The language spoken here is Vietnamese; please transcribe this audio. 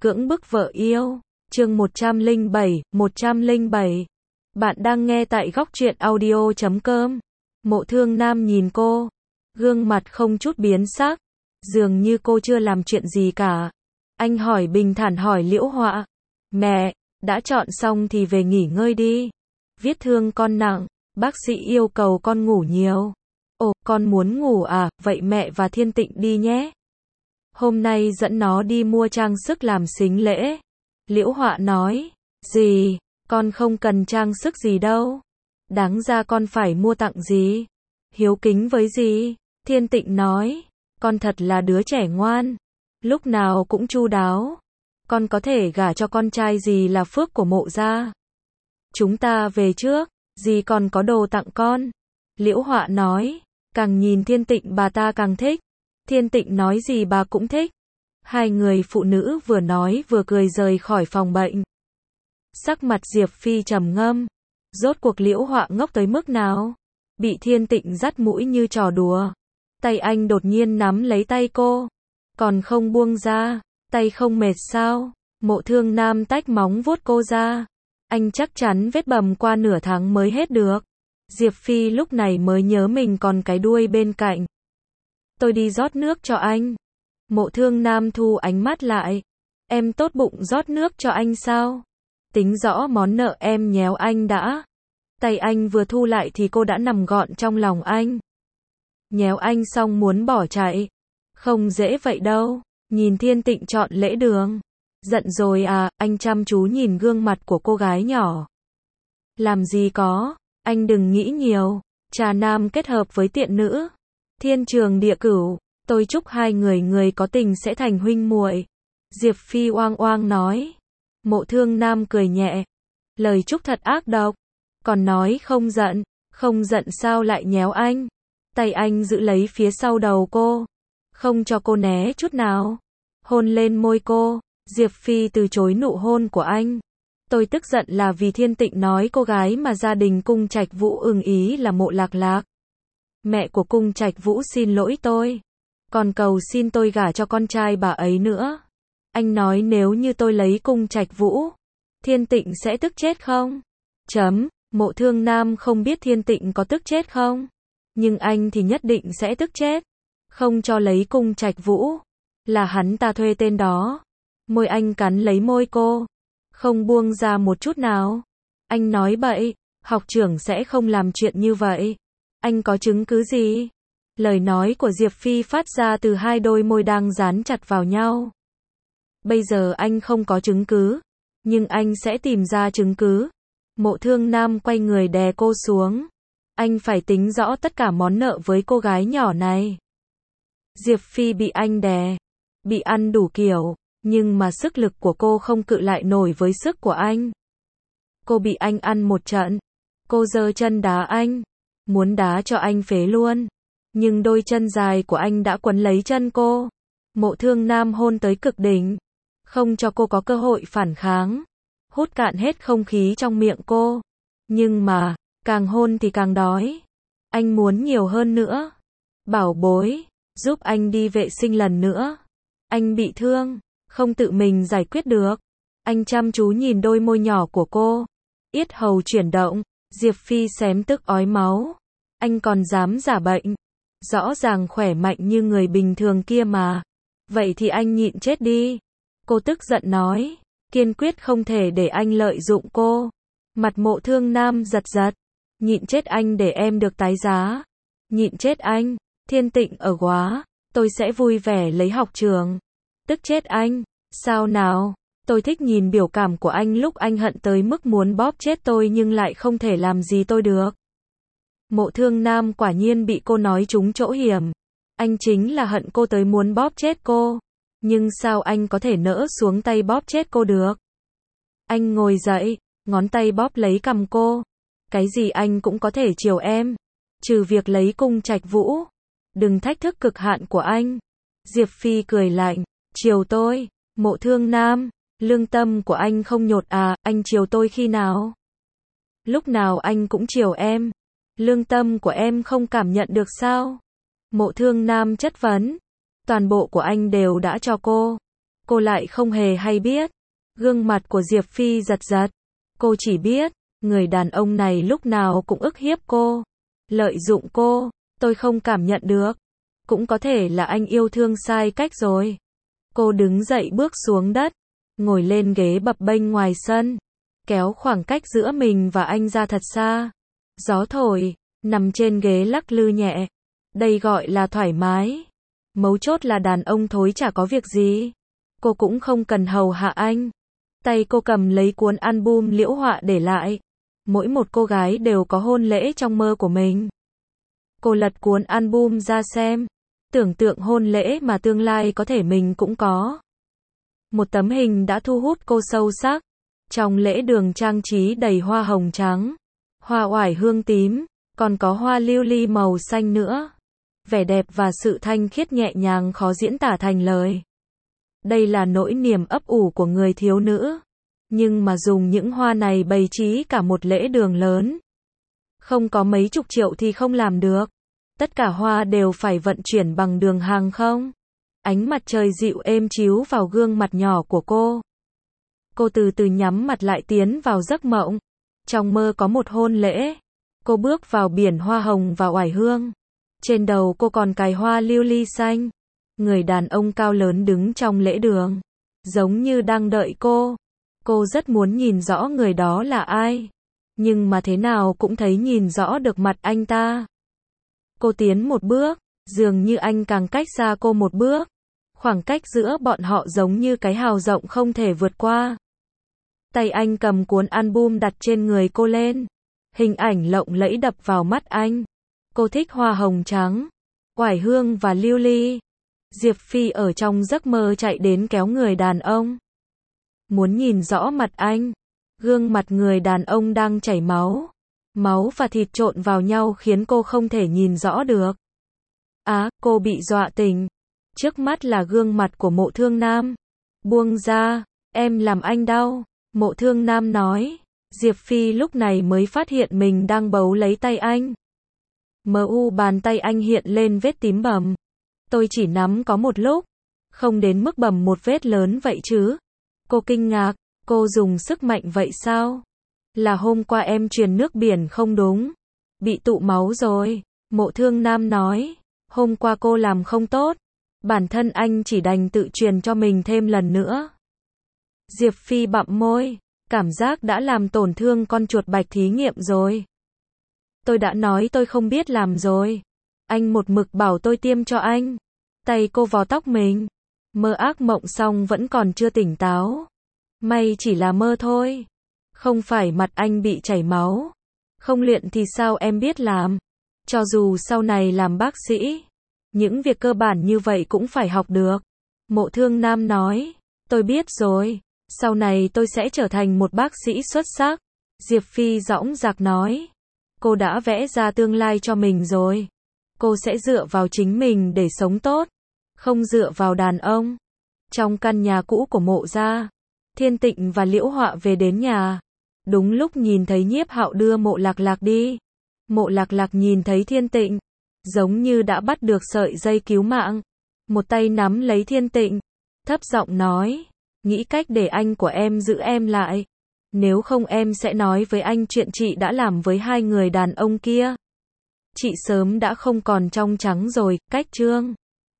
Cưỡng bức vợ yêu. Chương 107. Bạn đang nghe tại góc truyện audio.com. Mộ Thương Nam nhìn cô, gương mặt không chút biến sắc, dường như cô chưa làm chuyện gì cả. Anh bình thản hỏi Liễu Họa, mẹ, đã chọn xong thì về nghỉ ngơi đi. Vết thương con nặng, bác sĩ yêu cầu con ngủ nhiều. Ồ, con muốn ngủ à, vậy mẹ và Thiên Tịnh đi nhé. Hôm nay dẫn nó đi mua trang sức làm sính lễ. Liễu Họa nói, gì, con không cần trang sức gì đâu. Đáng ra con phải mua tặng gì? Hiếu kính với gì? Thiên Tịnh nói, con thật là đứa trẻ ngoan, lúc nào cũng chu đáo. Con có thể gả cho con trai gì là phước của Mộ gia. Chúng ta về trước, dì còn có đồ tặng con. Liễu Họa nói, càng nhìn Thiên Tịnh bà ta càng thích. Thiên Tịnh nói gì bà cũng thích. Hai người phụ nữ vừa nói vừa cười rời khỏi phòng bệnh. Sắc mặt Diệp Phi trầm ngâm. Rốt cuộc Liễu Họa ngốc tới mức nào? Bị Thiên Tịnh dắt mũi như trò đùa. Tay anh đột nhiên nắm lấy tay cô, còn không buông ra. Tay không mệt sao? Mộ Thương Nam tách móng vuốt cô ra. Anh chắc chắn vết bầm qua nửa tháng mới hết được. Diệp Phi lúc này mới nhớ mình còn cái đuôi bên cạnh. Tôi đi rót nước cho anh. Mộ Thương Nam thu ánh mắt lại. Em tốt bụng rót nước cho anh sao? Tính rõ món nợ em nhéo anh đã. Tay anh vừa thu lại thì cô đã nằm gọn trong lòng anh. Nhéo anh xong muốn bỏ chạy. Không dễ vậy đâu. Nhìn Thiên Tịnh chọn lễ đường. Giận rồi à, anh chăm chú nhìn gương mặt của cô gái nhỏ. Làm gì có, anh đừng nghĩ nhiều. Trà nam kết hợp với tiện nữ. Thiên trường địa cửu, tôi chúc hai người có tình sẽ thành huynh muội. Diệp Phi oang oang nói. Mộ Thương Nam cười nhẹ. Lời chúc thật ác độc. Còn nói không giận sao lại nhéo anh. Tay anh giữ lấy phía sau đầu cô, không cho cô né chút nào. Hôn lên môi cô. Diệp Phi từ chối nụ hôn của anh. Tôi tức giận là vì Thiên Tịnh nói cô gái mà gia đình Cung Trạch Vũ ưng ý là Mộ Lạc Lạc. Mẹ của Cung Trạch Vũ xin lỗi tôi, còn cầu xin tôi gả cho con trai bà ấy nữa. Anh nói nếu như tôi lấy Cung Trạch Vũ, Thiên Tịnh sẽ tức chết không? Mộ Thương Nam không biết Thiên Tịnh có tức chết không, nhưng anh thì nhất định sẽ tức chết. Không cho lấy Cung Trạch Vũ, là hắn ta thuê tên đó. Môi anh cắn lấy môi cô, không buông ra một chút nào. Anh nói bậy, học trưởng sẽ không làm chuyện như vậy. Anh có chứng cứ gì? Lời nói của Diệp Phi phát ra từ hai đôi môi đang dán chặt vào nhau. Bây giờ anh không có chứng cứ, nhưng anh sẽ tìm ra chứng cứ. Mộ Thương Nam quay người đè cô xuống. Anh phải tính rõ tất cả món nợ với cô gái nhỏ này. Diệp Phi bị anh đè, bị ăn đủ kiểu, nhưng mà sức lực của cô không cự lại nổi với sức của anh. Cô bị anh ăn một trận. Cô giơ chân đá anh, muốn đá cho anh phế luôn. Nhưng đôi chân dài của anh đã quấn lấy chân cô. Mộ Thương Nam hôn tới cực đỉnh, không cho cô có cơ hội phản kháng. Hút cạn hết không khí trong miệng cô. Nhưng mà, càng hôn thì càng đói. Anh muốn nhiều hơn nữa. Bảo bối, giúp anh đi vệ sinh lần nữa. Anh bị thương, không tự mình giải quyết được. Anh chăm chú nhìn đôi môi nhỏ của cô. Yết hầu chuyển động. Diệp Phi xém tức ói máu. Anh còn dám giả bệnh. Rõ ràng khỏe mạnh như người bình thường kia mà. Vậy thì anh nhịn chết đi. Cô tức giận nói. Kiên quyết không thể để anh lợi dụng cô. Mặt Mộ Thương Nam giật giật. Nhịn chết anh để em được tái giá. Nhịn chết anh. Thiên Tịnh ở quá. Tôi sẽ vui vẻ lấy học trường. Tức chết anh. Sao nào? Tôi thích nhìn biểu cảm của anh lúc anh hận tới mức muốn bóp chết tôi nhưng lại không thể làm gì tôi được. Mộ Thương Nam quả nhiên bị cô nói trúng chỗ hiểm. Anh chính là hận cô tới muốn bóp chết cô. Nhưng sao anh có thể nỡ xuống tay bóp chết cô được? Anh ngồi dậy, ngón tay bóp lấy cằm cô. Cái gì anh cũng có thể chiều em, trừ việc lấy Cung Trạch Vũ. Đừng thách thức cực hạn của anh. Diệp Phi cười lạnh. Chiều tôi? Mộ Thương Nam, lương tâm của anh không nhột à? Anh chiều tôi khi nào? Lúc nào anh cũng chiều em. Lương tâm của em không cảm nhận được sao? Mộ Thương Nam chất vấn. Toàn bộ của anh đều đã cho cô. cô lại không hề hay biết. Gương mặt của Diệp Phi giật giật. Cô chỉ biết, người đàn ông này lúc nào cũng ức hiếp cô, lợi dụng cô, tôi không cảm nhận được. Cũng có thể là anh yêu thương sai cách rồi. Cô đứng dậy bước xuống đất, ngồi lên ghế bập bênh ngoài sân, kéo khoảng cách giữa mình và anh ra thật xa. Gió thổi, nằm trên ghế lắc lư nhẹ. Đây gọi là thoải mái. Mấu chốt là đàn ông thối chả có việc gì. Cô cũng không cần hầu hạ anh. Tay cô cầm lấy cuốn album Liễu Họa để lại. Mỗi một cô gái đều có hôn lễ trong mơ của mình. Cô lật cuốn album ra xem, tưởng tượng hôn lễ mà tương lai có thể mình cũng có. Một tấm hình đã thu hút cô sâu sắc. Trong lễ đường trang trí đầy hoa hồng trắng, hoa oải hương tím, còn có hoa lưu ly màu xanh nữa. Vẻ đẹp và sự thanh khiết nhẹ nhàng khó diễn tả thành lời. Đây là nỗi niềm ấp ủ của người thiếu nữ. Nhưng mà dùng những hoa này bày trí cả một lễ đường lớn, không có mấy chục triệu thì không làm được. Tất cả hoa đều phải vận chuyển bằng đường hàng không. Ánh mặt trời dịu êm chiếu vào gương mặt nhỏ của cô. Cô từ từ nhắm mặt lại tiến vào giấc mộng. Trong mơ có một hôn lễ. Cô bước vào biển hoa hồng và oải hương. Trên đầu cô còn cài hoa lưu ly xanh. Người đàn ông cao lớn đứng trong lễ đường, giống như đang đợi cô. Cô rất muốn nhìn rõ người đó là ai. Nhưng mà thế nào cũng thấy nhìn rõ được mặt anh ta. Cô tiến một bước, dường như anh càng cách xa cô một bước. Khoảng cách giữa bọn họ giống như cái hào rộng không thể vượt qua. Tay anh cầm cuốn album đặt trên người cô lên. Hình ảnh lộng lẫy đập vào mắt anh. Cô thích hoa hồng trắng, oải hương và lưu ly. Diệp Phi ở trong giấc mơ chạy đến kéo người đàn ông. Muốn nhìn rõ mặt anh. Gương mặt người đàn ông đang chảy máu. Máu và thịt trộn vào nhau khiến cô không thể nhìn rõ được. Cô bị dọa tỉnh. Trước mắt là gương mặt của Mộ Thương Nam. Buông ra, em làm anh đau. Mộ Thương Nam nói. Diệp Phi lúc này mới phát hiện mình đang bấu lấy tay anh. Bàn tay anh hiện lên vết tím bầm. Tôi chỉ nắm có một lúc. Không đến mức bầm một vết lớn vậy chứ. Cô kinh ngạc. Cô dùng sức mạnh vậy sao? Là hôm qua em truyền nước biển không đúng. Bị tụ máu rồi. Mộ Thương Nam nói. Hôm qua cô làm không tốt. Bản thân anh chỉ đành tự truyền cho mình thêm lần nữa. Diệp Phi bặm môi. Cảm giác đã làm tổn thương con chuột bạch thí nghiệm rồi. Tôi đã nói tôi không biết làm rồi. Anh một mực bảo tôi tiêm cho anh. Tay cô vò tóc mình. Mơ ác mộng xong vẫn còn chưa tỉnh táo. May chỉ là mơ thôi. Không phải mặt anh bị chảy máu. Không luyện thì sao em biết làm. Cho dù sau này làm bác sĩ, những việc cơ bản như vậy cũng phải học được. Mộ Thương Nam nói. Tôi biết rồi. Sau này tôi sẽ trở thành một bác sĩ xuất sắc. Diệp Phi dõng dạc nói. Cô đã vẽ ra tương lai cho mình rồi. Cô sẽ dựa vào chính mình để sống tốt. Không dựa vào đàn ông. Trong căn nhà cũ của Mộ gia, Thiên Tịnh và Liễu Họa về đến nhà. Đúng lúc nhìn thấy Nhiếp Hạo đưa Mộ Lạc Lạc đi. Mộ Lạc Lạc nhìn thấy Thiên Tịnh, giống như đã bắt được sợi dây cứu mạng. Một tay nắm lấy Thiên Tịnh, thấp giọng nói. Nghĩ cách để anh của em giữ em lại. Nếu không em sẽ nói với anh chuyện chị đã làm với hai người đàn ông kia. Chị sớm đã không còn trong trắng rồi. Cách chương